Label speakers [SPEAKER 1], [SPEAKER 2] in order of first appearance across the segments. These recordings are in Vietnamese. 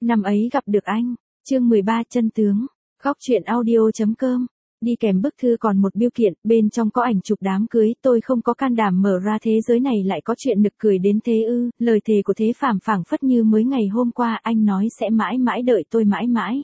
[SPEAKER 1] Năm ấy gặp được anh. Chương 13 chân tướng. Góc truyện audio.com. Đi kèm bức thư còn một bưu kiện, bên trong có ảnh chụp đám cưới, tôi không có can đảm mở ra, thế giới này lại có chuyện nực cười đến thế ư? Lời thề của Thế Phàm phảng phất như mới ngày hôm qua, anh nói sẽ mãi mãi đợi tôi mãi mãi.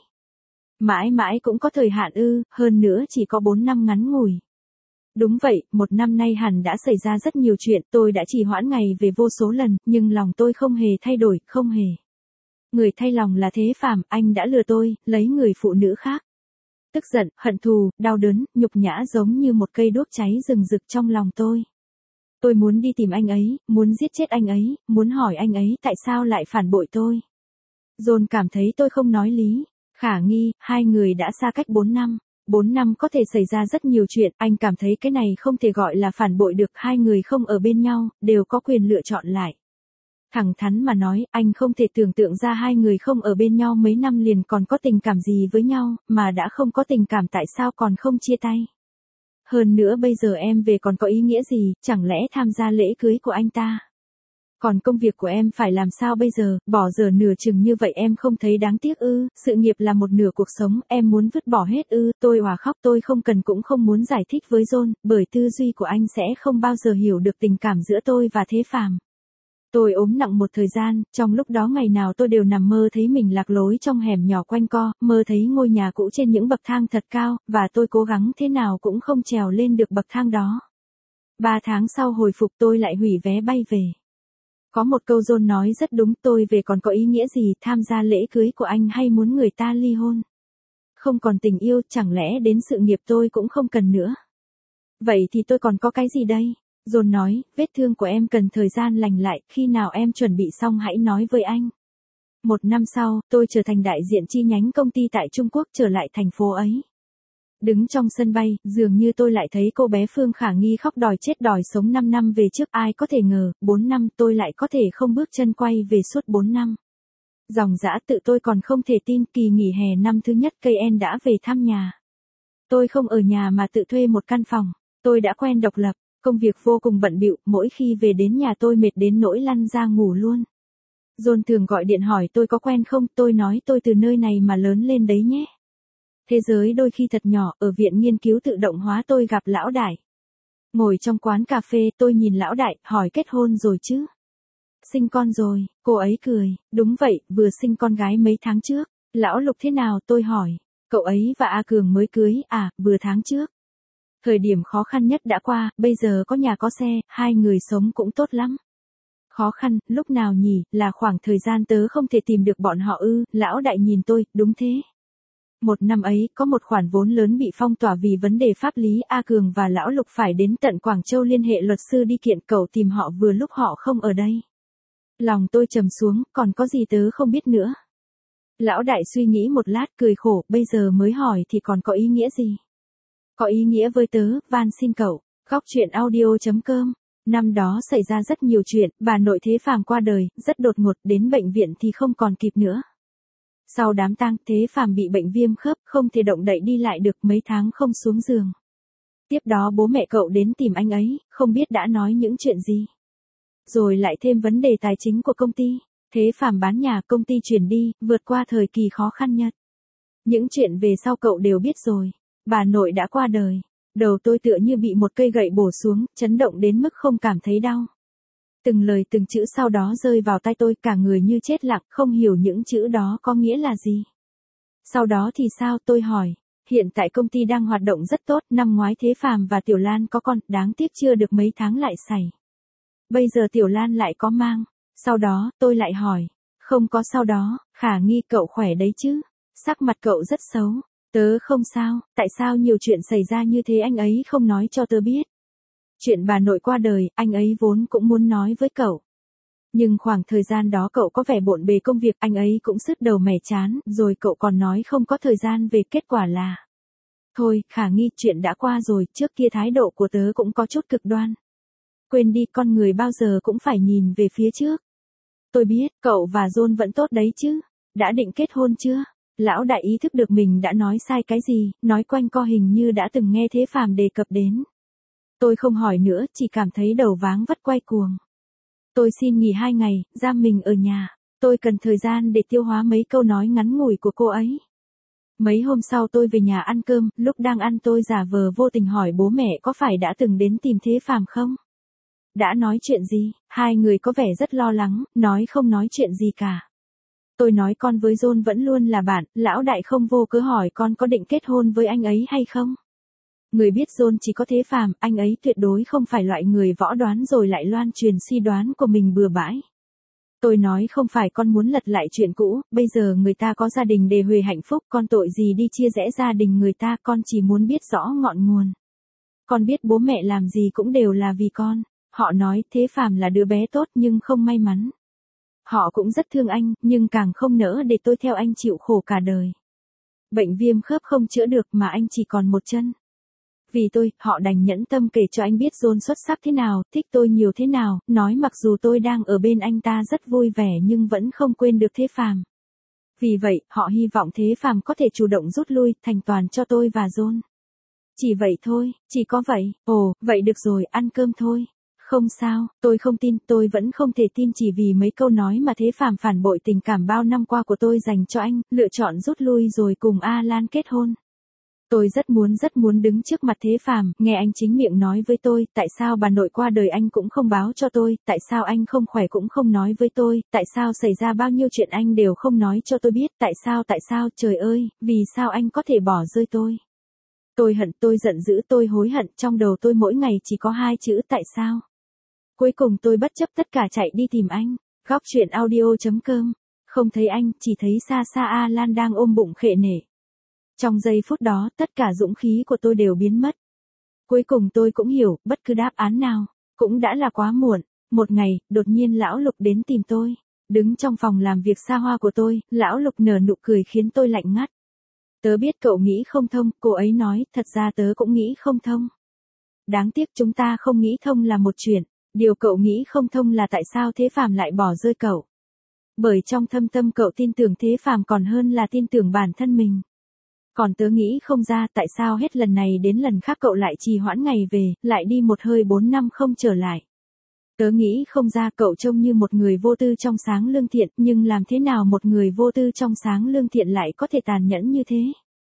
[SPEAKER 1] Mãi mãi cũng có thời hạn ư? Hơn nữa chỉ có 4 năm ngắn ngủi. Đúng vậy, 1 năm nay hẳn đã xảy ra rất nhiều chuyện, tôi đã trì hoãn ngày về vô số lần, nhưng lòng tôi không hề thay đổi, không hề. Người thay lòng là Thế Phàm, anh đã lừa tôi, lấy người phụ nữ khác. Tức giận, hận thù, đau đớn, nhục nhã giống như một cây đuốc cháy rừng rực trong lòng tôi. Tôi muốn đi tìm anh ấy, muốn giết chết anh ấy, muốn hỏi anh ấy tại sao lại phản bội tôi. John cảm thấy tôi không nói lý. Khả nghi, hai người đã xa cách 4 năm. 4 năm có thể xảy ra rất nhiều chuyện, anh cảm thấy cái này không thể gọi là phản bội được, hai người không ở bên nhau, đều có quyền lựa chọn lại. Thẳng thắn mà nói, anh không thể tưởng tượng ra hai người không ở bên nhau mấy năm liền còn có tình cảm gì với nhau, mà đã không có tình cảm tại sao còn không chia tay. Hơn nữa bây giờ em về còn có ý nghĩa gì, chẳng lẽ tham gia lễ cưới của anh ta? Còn công việc của em phải làm sao bây giờ, bỏ giờ nửa chừng như vậy em không thấy đáng tiếc ư? Sự nghiệp là một nửa cuộc sống, em muốn vứt bỏ hết ư? Tôi òa khóc, tôi không cần cũng không muốn giải thích với John, bởi tư duy của anh sẽ không bao giờ hiểu được tình cảm giữa tôi và Thế Phàm. Tôi ốm nặng một thời gian, trong lúc đó ngày nào tôi đều nằm mơ thấy mình lạc lối trong hẻm nhỏ quanh co, mơ thấy ngôi nhà cũ trên những bậc thang thật cao, và tôi cố gắng thế nào cũng không trèo lên được bậc thang đó. 3 tháng sau hồi phục tôi lại hủy vé bay về. Có một câu John nói rất đúng, tôi về còn có ý nghĩa gì, tham gia lễ cưới của anh hay muốn người ta ly hôn? Không còn tình yêu, chẳng lẽ đến sự nghiệp tôi cũng không cần nữa? Vậy thì tôi còn có cái gì đây? John nói, vết thương của em cần thời gian lành lại, khi nào em chuẩn bị xong hãy nói với anh. 1 năm sau, tôi trở thành đại diện chi nhánh công ty tại Trung Quốc, trở lại thành phố ấy. Đứng trong sân bay, dường như tôi lại thấy cô bé Phương Khả Nghi khóc đòi chết đòi sống 5 năm về trước, ai có thể ngờ, 4 năm tôi lại có thể không bước chân quay về suốt 4 năm. Dòng dã tự tôi còn không thể tin, kỳ nghỉ hè năm thứ nhất KN đã về thăm nhà. Tôi không ở nhà mà tự thuê một căn phòng, tôi đã quen độc lập. Công việc vô cùng bận bịu, mỗi khi về đến nhà tôi mệt đến nỗi lăn ra ngủ luôn. John thường gọi điện hỏi tôi có quen không, tôi nói tôi từ nơi này mà lớn lên đấy nhé. Thế giới đôi khi thật nhỏ, ở viện nghiên cứu tự động hóa tôi gặp lão đại. Ngồi trong quán cà phê tôi nhìn lão đại, hỏi kết hôn rồi chứ? Sinh con rồi, cô ấy cười, đúng vậy, vừa sinh con gái mấy tháng trước. Lão Lục thế nào tôi hỏi, cậu ấy và A Cường mới cưới, vừa tháng trước. Thời điểm khó khăn nhất đã qua, bây giờ có nhà có xe, hai người sống cũng tốt lắm. Khó khăn, lúc nào nhỉ, là khoảng thời gian tớ không thể tìm được bọn họ ư? Lão đại nhìn tôi, đúng thế. 1 năm ấy, có một khoản vốn lớn bị phong tỏa vì vấn đề pháp lý, A Cường và Lão Lục phải đến tận Quảng Châu liên hệ luật sư đi kiện cậu tìm họ vừa lúc họ không ở đây. Lòng tôi trầm xuống, còn có gì tớ không biết nữa. Lão đại suy nghĩ một lát cười khổ, bây giờ mới hỏi thì còn có ý nghĩa gì? Có ý nghĩa với tớ, van xin cậu. Góc truyện audio.com. Năm đó xảy ra rất nhiều chuyện, bà nội Thế Phàm qua đời, rất đột ngột, đến bệnh viện thì không còn kịp nữa. Sau đám tang, Thế Phàm bị bệnh viêm khớp, không thể động đậy đi lại được, mấy tháng không xuống giường. Tiếp đó bố mẹ cậu đến tìm anh ấy, không biết đã nói những chuyện gì. Rồi lại thêm vấn đề tài chính của công ty. Thế Phàm bán nhà, công ty chuyển đi, vượt qua thời kỳ khó khăn nhất. Những chuyện về sau cậu đều biết rồi. Bà nội đã qua đời. Đầu tôi tựa như bị một cây gậy bổ xuống, chấn động đến mức không cảm thấy đau. Từng lời từng chữ sau đó rơi vào tai tôi, cả người như chết lặng, không hiểu những chữ đó có nghĩa là gì. Sau đó thì sao, tôi hỏi. Hiện tại công ty đang hoạt động rất tốt, năm ngoái Thế Phàm và Tiểu Lan có con, đáng tiếc chưa được mấy tháng lại sảy. Bây giờ Tiểu Lan lại có mang. Sau đó, tôi lại hỏi. Không có sau đó, Khả Nghi cậu khỏe đấy chứ? Sắc mặt cậu rất xấu. Tớ không sao, tại sao nhiều chuyện xảy ra như thế anh ấy không nói cho tớ biết. Chuyện bà nội qua đời, anh ấy vốn cũng muốn nói với cậu. Nhưng khoảng thời gian đó cậu có vẻ bộn bề công việc, anh ấy cũng sứt đầu mẻ chán, rồi cậu còn nói không có thời gian về, kết quả là. Thôi, Khả Nghi, chuyện đã qua rồi, trước kia thái độ của tớ cũng có chút cực đoan. Quên đi, con người bao giờ cũng phải nhìn về phía trước. Tôi biết, cậu và John vẫn tốt đấy chứ, đã định kết hôn chưa? Lão đại ý thức được mình đã nói sai cái gì, nói quanh co hình như đã từng nghe Thế Phàm đề cập đến. Tôi không hỏi nữa, chỉ cảm thấy đầu váng vắt quay cuồng. Tôi xin nghỉ 2 ngày, giam mình ở nhà. Tôi cần thời gian để tiêu hóa mấy câu nói ngắn ngủi của cô ấy. Mấy hôm sau tôi về nhà ăn cơm, lúc đang ăn tôi giả vờ vô tình hỏi bố mẹ có phải đã từng đến tìm Thế Phàm không? Đã nói chuyện gì? Hai người có vẻ rất lo lắng, nói không nói chuyện gì cả. Tôi nói con với John vẫn luôn là bạn, lão đại không vô cớ hỏi con có định kết hôn với anh ấy hay không? Người biết John chỉ có Thế Phàm, anh ấy tuyệt đối không phải loại người võ đoán rồi lại loan truyền suy đoán của mình bừa bãi. Tôi nói không phải con muốn lật lại chuyện cũ, bây giờ người ta có gia đình để huề hạnh phúc, con tội gì đi chia rẽ gia đình người ta, con chỉ muốn biết rõ ngọn nguồn. Con biết bố mẹ làm gì cũng đều là vì con. Họ nói Thế Phàm là đứa bé tốt nhưng không may mắn. Họ cũng rất thương anh, nhưng càng không nỡ để tôi theo anh chịu khổ cả đời. Bệnh viêm khớp không chữa được mà anh chỉ còn một chân. Vì tôi, họ đành nhẫn tâm kể cho anh biết John xuất sắc thế nào, thích tôi nhiều thế nào, nói mặc dù tôi đang ở bên anh ta rất vui vẻ nhưng vẫn không quên được Thế Phàm. Vì vậy, họ hy vọng Thế Phàm có thể chủ động rút lui, thành toàn cho tôi và John. Chỉ vậy thôi, chỉ có vậy. Ồ, vậy được rồi, ăn cơm thôi. Không sao, tôi không tin, tôi vẫn không thể tin chỉ vì mấy câu nói mà Thế Phàm phản bội tình cảm bao năm qua của tôi dành cho anh, lựa chọn rút lui rồi cùng Alan kết hôn. Tôi rất muốn đứng trước mặt Thế Phàm, nghe anh chính miệng nói với tôi, tại sao bà nội qua đời anh cũng không báo cho tôi, tại sao anh không khỏe cũng không nói với tôi, tại sao xảy ra bao nhiêu chuyện anh đều không nói cho tôi biết, tại sao, trời ơi, vì sao anh có thể bỏ rơi tôi. Tôi hận, tôi giận dữ, tôi hối hận, trong đầu tôi mỗi ngày chỉ có hai chữ tại sao. Cuối cùng tôi bất chấp tất cả chạy đi tìm anh. Góc truyện audio.com. Không thấy anh, chỉ thấy xa xa Alan đang ôm bụng khệ nể. Trong giây phút đó, tất cả dũng khí của tôi đều biến mất. Cuối cùng tôi cũng hiểu, bất cứ đáp án nào, cũng đã là quá muộn. Một ngày, đột nhiên lão Lục đến tìm tôi. Đứng trong phòng làm việc xa hoa của tôi, lão Lục nở nụ cười khiến tôi lạnh ngắt. Tớ biết cậu nghĩ không thông, cô ấy nói, thật ra tớ cũng nghĩ không thông. Đáng tiếc chúng ta không nghĩ thông là một chuyện. Điều cậu nghĩ không thông là tại sao Thế Phàm lại bỏ rơi cậu. Bởi trong thâm tâm cậu tin tưởng Thế Phàm còn hơn là tin tưởng bản thân mình. Còn tớ nghĩ không ra tại sao hết lần này đến lần khác cậu lại trì hoãn ngày về, lại đi một hơi 4 năm không trở lại. Tớ nghĩ không ra cậu trông như một người vô tư trong sáng lương thiện, nhưng làm thế nào một người vô tư trong sáng lương thiện lại có thể tàn nhẫn như thế?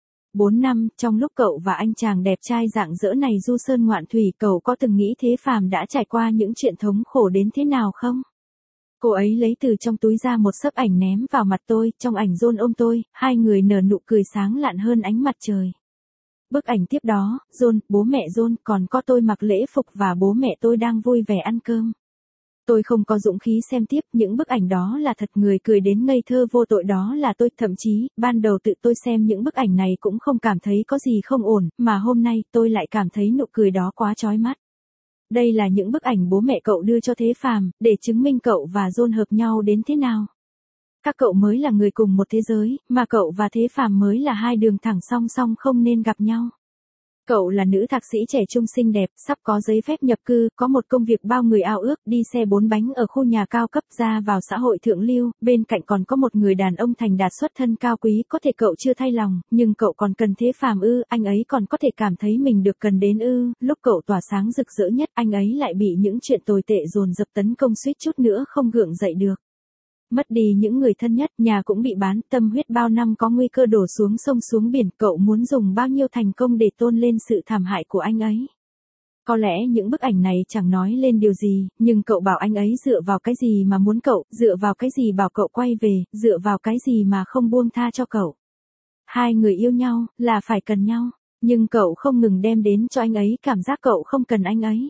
[SPEAKER 1] 4 năm, trong lúc cậu và anh chàng đẹp trai rạng rỡ này du sơn ngoạn thủy, cậu có từng nghĩ Thế Phàm đã trải qua những chuyện thống khổ đến thế nào không? Cô ấy lấy từ trong túi ra một xấp ảnh ném vào mặt tôi, trong ảnh John ôm tôi, hai người nở nụ cười sáng lạn hơn ánh mặt trời. Bức ảnh tiếp đó, John, bố mẹ John, còn có tôi mặc lễ phục và bố mẹ tôi đang vui vẻ ăn cơm. Tôi không có dũng khí xem tiếp, những bức ảnh đó là thật, người cười đến ngây thơ vô tội đó là tôi, thậm chí, ban đầu tự tôi xem những bức ảnh này cũng không cảm thấy có gì không ổn, mà hôm nay tôi lại cảm thấy nụ cười đó quá chói mắt. Đây là những bức ảnh bố mẹ cậu đưa cho Thế Phàm, để chứng minh cậu và John hợp nhau đến thế nào. Các cậu mới là người cùng một thế giới, mà cậu và Thế Phàm mới là hai đường thẳng song song không nên gặp nhau. Cậu là nữ thạc sĩ trẻ trung xinh đẹp, sắp có giấy phép nhập cư, có một công việc bao người ao ước, đi xe 4 bánh ở khu nhà cao cấp, ra vào xã hội thượng lưu, bên cạnh còn có một người đàn ông thành đạt xuất thân cao quý, có thể cậu chưa thay lòng, nhưng cậu còn cần Thế Phàm ư, anh ấy còn có thể cảm thấy mình được cần đến ư, lúc cậu tỏa sáng rực rỡ nhất, anh ấy lại bị những chuyện tồi tệ dồn dập tấn công suýt chút nữa không gượng dậy được. Mất đi những người thân nhất, nhà cũng bị bán, tâm huyết bao năm có nguy cơ đổ xuống sông xuống biển, cậu muốn dùng bao nhiêu thành công để tôn lên sự thảm hại của anh ấy. Có lẽ những bức ảnh này chẳng nói lên điều gì, nhưng cậu bảo anh ấy dựa vào cái gì mà muốn cậu, dựa vào cái gì bảo cậu quay về, dựa vào cái gì mà không buông tha cho cậu. Hai người yêu nhau, là phải cần nhau, nhưng cậu không ngừng đem đến cho anh ấy cảm giác cậu không cần anh ấy.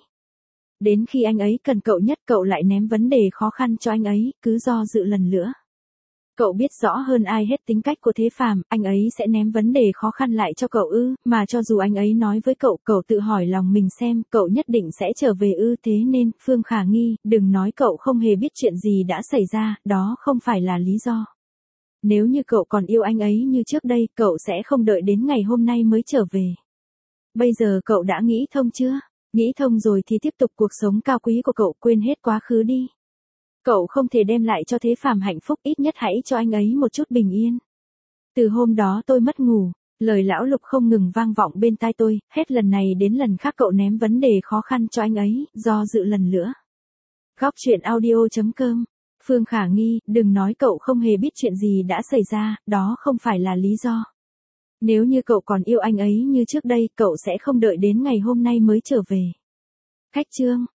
[SPEAKER 1] Đến khi anh ấy cần cậu nhất cậu lại ném vấn đề khó khăn cho anh ấy, cứ do dự lần nữa. Cậu biết rõ hơn ai hết tính cách của Thế Phàm, anh ấy sẽ ném vấn đề khó khăn lại cho cậu ư, mà cho dù anh ấy nói với cậu, cậu tự hỏi lòng mình xem, cậu nhất định sẽ trở về ư, thế nên, Phương Khả Nghi, đừng nói cậu không hề biết chuyện gì đã xảy ra, đó không phải là lý do. Nếu như cậu còn yêu anh ấy như trước đây, cậu sẽ không đợi đến ngày hôm nay mới trở về. Bây giờ cậu đã nghĩ thông chưa? Nghĩ thông rồi thì tiếp tục cuộc sống cao quý của cậu, quên hết quá khứ đi. Cậu không thể đem lại cho Thế Phàm hạnh phúc, ít nhất hãy cho anh ấy một chút bình yên. Từ hôm đó tôi mất ngủ, lời lão Lục không ngừng vang vọng bên tai tôi, hết lần này đến lần khác cậu ném vấn đề khó khăn cho anh ấy, do dự lần nữa. Góc truyện audio.com Phương Khả nghi, đừng nói cậu không hề biết chuyện gì đã xảy ra, đó không phải là lý do. Nếu như cậu còn yêu anh ấy như trước đây, cậu sẽ không đợi đến ngày hôm nay mới trở về. Khách trương,